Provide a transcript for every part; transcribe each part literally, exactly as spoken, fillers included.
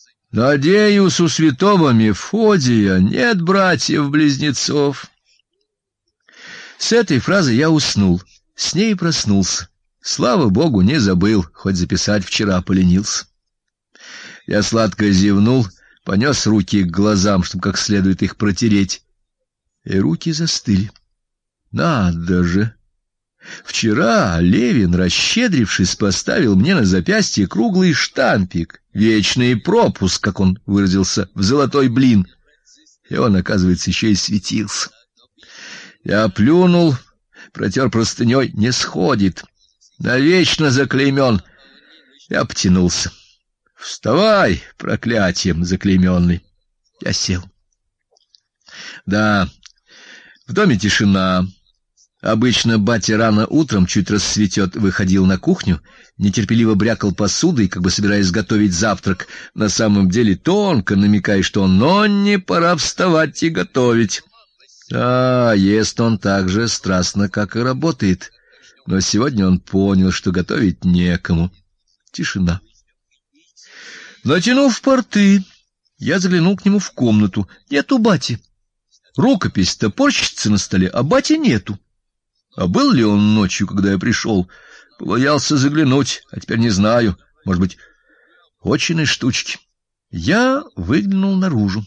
Надеюсь, у святого Мефодия нет братьев-близнецов. С этой фразы я уснул, с ней проснулся. Слава Богу, не забыл, хоть записать вчера поленился. Я сладко зевнул, понес руки к глазам, чтобы как следует их протереть, и руки застыли. Надо же! Вчера Левин, расщедрившись, поставил мне на запястье круглый штампик, вечный пропуск, как он выразился, в золотой блин, и он, оказывается, еще и светился. Я плюнул, протер простыней, не сходит, навечно заклеймен. Я потянулся. Вставай, проклятием заклейменный. Я сел. Да, в доме тишина. Обычно батя рано утром, чуть рассветет, выходил на кухню, нетерпеливо брякал посудой, как бы собираясь готовить завтрак, на самом деле тонко намекая, что но не пора вставать и готовить. А ест он так же страстно, как и работает. Но сегодня он понял, что готовить некому. Тишина. Натянув порты, я заглянул к нему в комнату. Нету бати. Рукопись топорщится на столе, а бати нету. А был ли он ночью, когда я пришел? Побоялся заглянуть, а теперь не знаю. Может быть, очиной штучки. Я выглянул наружу.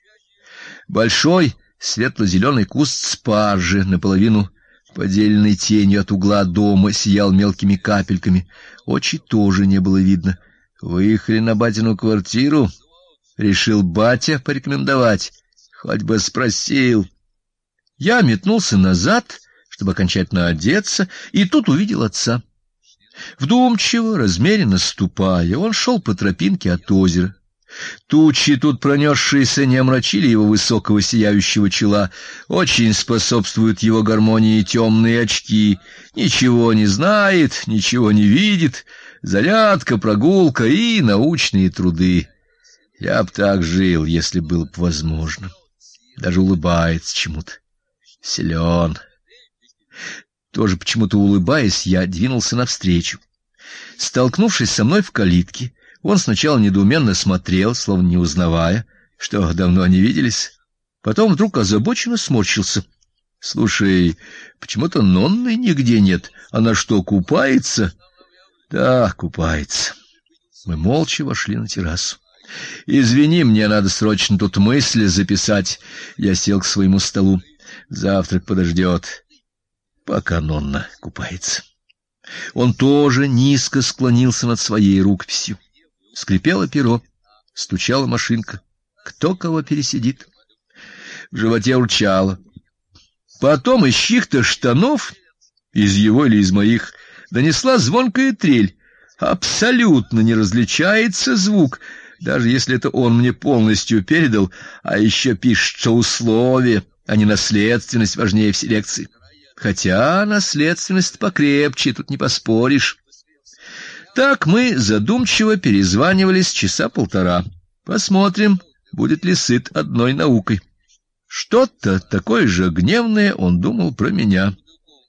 Большой светло-зеленый куст спаржи, наполовину поделенный тенью от угла дома, сиял мелкими капельками. Очи тоже не было видно. Выехали на батину квартиру, решил батя порекомендовать. Хоть бы спросил. Я метнулся назад, чтобы окончательно одеться, и тут увидел отца. Вдумчиво, размеренно ступая, он шел по тропинке от озера. Тучи, тут пронесшиеся, не омрачили его высокого сияющего чела, очень способствуют его гармонии темные очки. Ничего не знает, ничего не видит, зарядка, прогулка и научные труды. Я б так жил, если было бы возможно. Даже улыбается чему-то. Силен. Тоже почему-то улыбаясь, я двинулся навстречу. Столкнувшись со мной в калитке, он сначала недоуменно смотрел, словно не узнавая, что давно не виделись. Потом вдруг озабоченно сморщился. — Слушай, почему-то Нонны нигде нет. Она что, купается? — Да, купается. Мы молча вошли на террасу. — Извини, мне надо срочно тут мысли записать. Я сел к своему столу. Завтрак подождет, пока Нонна купается. Он тоже низко склонился над своей рукописью. Скрипело перо, стучала машинка. Кто кого пересидит? В животе урчало. Потом из чьих-то штанов, из его или из моих, донесла звонкая трель. Абсолютно не различается звук, даже если это он мне полностью передал, а еще пишет, что условие, а не наследственность важнее в селекции. Хотя наследственность покрепче, тут не поспоришь. Так мы задумчиво перезванивались часа полтора. Посмотрим, будет ли сыт одной наукой. Что-то такое же гневное он думал про меня.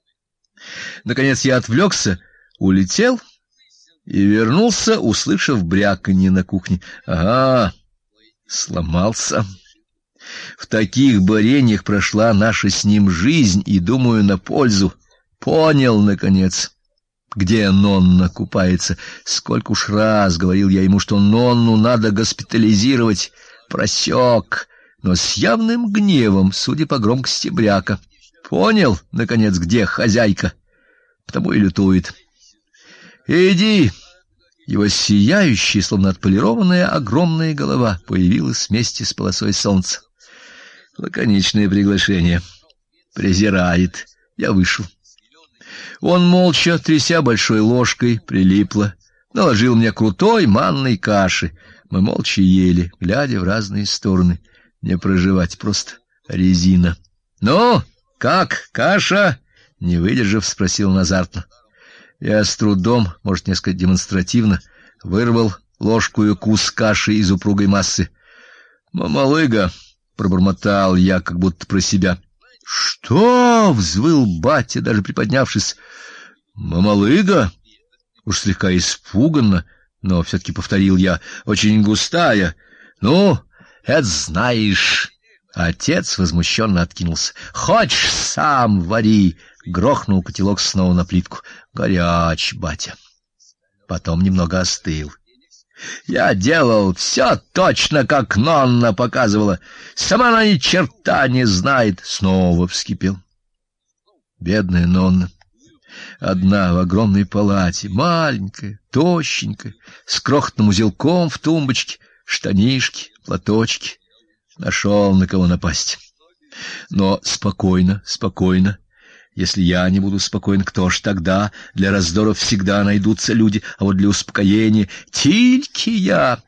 Наконец я отвлекся, улетел и вернулся, услышав бряканье на кухне. Ага, сломался. В таких борениях прошла наша с ним жизнь, и, думаю, на пользу. Понял, наконец, где Нонна купается. Сколько уж раз говорил я ему, что Нонну надо госпитализировать. Просек, но с явным гневом, судя по громкости бряка. Понял, наконец, где хозяйка, потому и лютует. Иди. Его сияющая, словно отполированная огромная голова появилась вместе с полосой солнца. Лаконичное приглашение. Презирает. Я вышел. Он молча, тряся большой ложкой, прилипло, наложил мне крутой манной каши. Мы молча ели, глядя в разные стороны. Не проживать, просто резина. — Ну, как, каша? — не выдержав, спросил он азартно. Я с трудом, может, несколько демонстративно, вырвал ложку и кус каши из упругой массы. — Мамалыга! — пробормотал я, как будто про себя. — Что? — взвыл батя, даже приподнявшись. — Мамалыга? Уж слегка испуганно, Но все-таки повторил я: очень густая. Ну, это знаешь. Отец возмущенно откинулся. Хочешь, сам вари. Грохнул котелок снова на плитку. Горяч, батя. Потом немного остыл. Я делал все точно, как Нонна показывала. Сама она ни черта не знает. Снова вскипел. Бедная Нонна. Одна в огромной палате, маленькая, тощенькая, с крохотным узелком в тумбочке, штанишки, платочки. Нашел на кого напасть. Но спокойно, спокойно. Если я не буду спокоен, кто ж тогда? Для раздоров всегда найдутся люди, а вот для успокоения тильки я.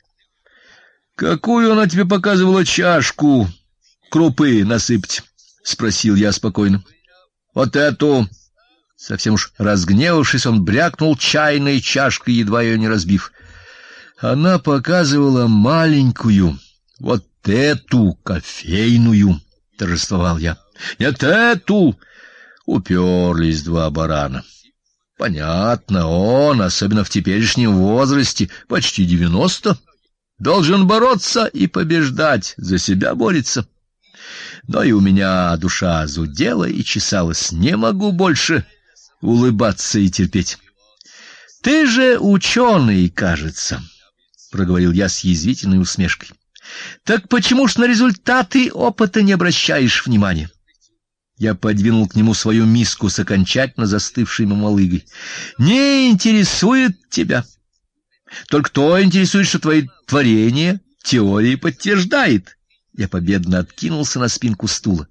Какую она тебе показывала чашку крупы насыпать? Спросил я спокойно. Вот эту. Совсем уж разгневавшись, он брякнул чайной чашкой, едва ее не разбив. Она показывала маленькую, вот эту кофейную, торжествовал я. Нет, эту. Уперлись два барана. Понятно, он, особенно в теперешнем возрасте, почти девяносто, должен бороться и побеждать, за себя борется. Но и у меня душа зудела и чесалась, не могу больше улыбаться и терпеть. — Ты же ученый, кажется, — проговорил я с язвительной усмешкой. — Так почему ж на результаты опыта не обращаешь внимания? Я подвинул к нему свою миску с окончательно застывшей мамалыгой. — Не интересует тебя. Только то интересует, что твои творения теории подтверждает. Я победно откинулся на спинку стула.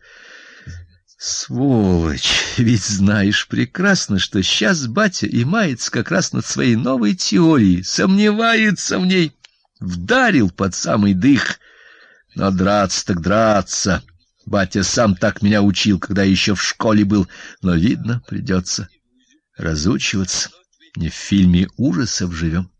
Сволочь, ведь знаешь прекрасно, что сейчас батя и мается как раз над своей новой теорией, сомневается в ней, вдарил под самый дых. Но драться так драться. Батя сам так меня учил, когда еще в школе был, но, видно, придется разучиваться. Не в фильме ужасов живем.